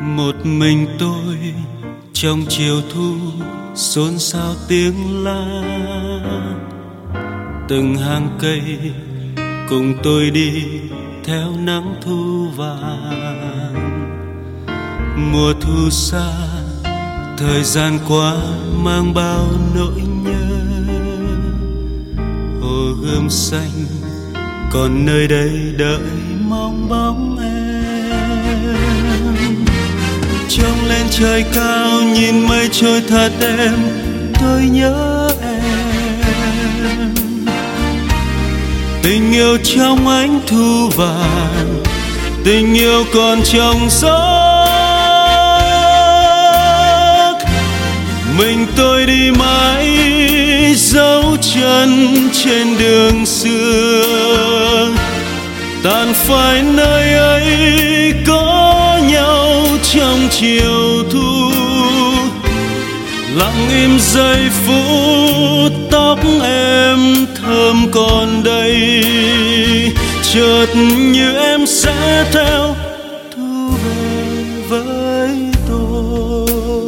Một mình tôi trong chiều thu xôn xao tiếng la, từng hàng cây cùng tôi đi theo nắng thu vàng. Mùa thu xa, thời gian qua mang bao nỗi nhớ. Hồ Gươm xanh còn nơi đây đợi mong bóng em. Trông lên trời cao nhìn mây trôi thật êm, tôi nhớ em. Tình yêu trong ánh thu vàng, tình yêu còn trong giấc. Mình tôi đi mãi dấu chân trên đường xưa, tàn phai nơi ấy có nhau trong chiều thu. Lặng im giây phút tóc em thơm còn đây, chợt như em sẽ theo thu về với tôi.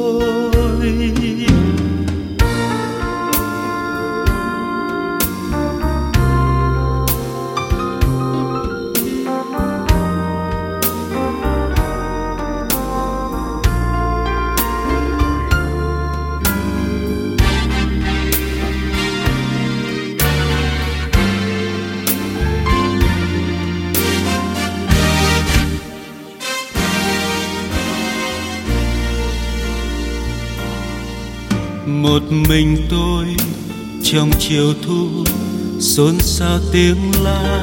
Một mình tôi trong chiều thu xôn xao tiếng la,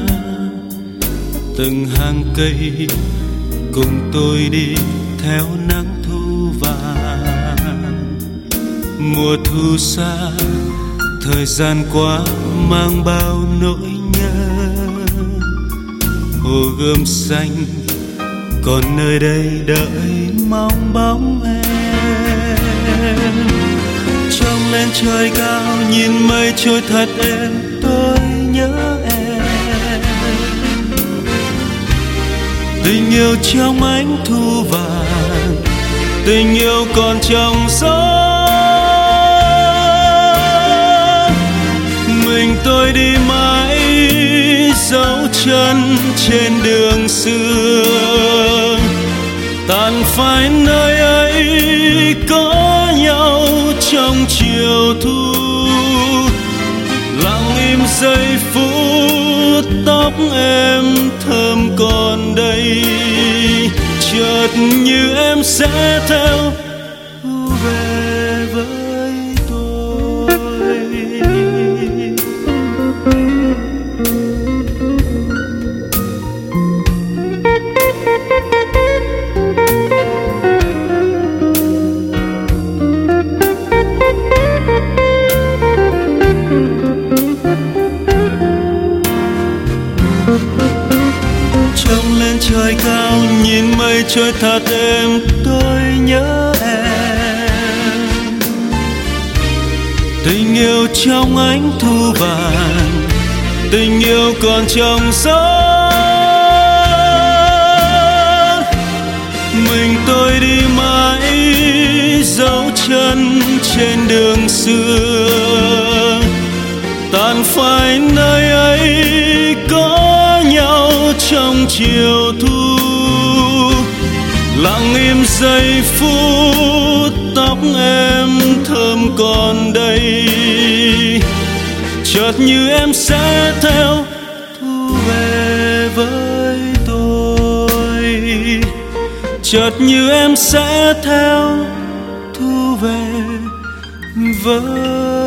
từng hàng cây cùng tôi đi theo nắng thu vàng. Mùa thu xa, thời gian qua mang bao nỗi nhớ. Hồ Gươm xanh còn nơi đây đợi mong bóng em. Trông lên trời cao nhìn mây trôi thật êm, tôi nhớ em. Tình yêu trong ánh thu vàng, tình yêu còn trong gió. Mình tôi đi mãi dấu chân trên đường xưa, tàn phai nơi ấy có nhau trong chiều thu. Lặng im giây phút tóc em thơm còn đây, chợt như em sẽ theo thu về với tôi. Trông lên trời cao nhìn mây trôi thật êm, tôi nhớ em. Tình yêu trong ánh thu vàng, tình yêu còn trong gió. Mình tôi đi mãi dấu chân trên đường xưa, tàn phai nơi ấy có nhau trong chiều thu. Lặng im giây phút tóc em thơm còn đây, chợt như em sẽ theo thu về với tôi. Chợt như em sẽ theo thu về với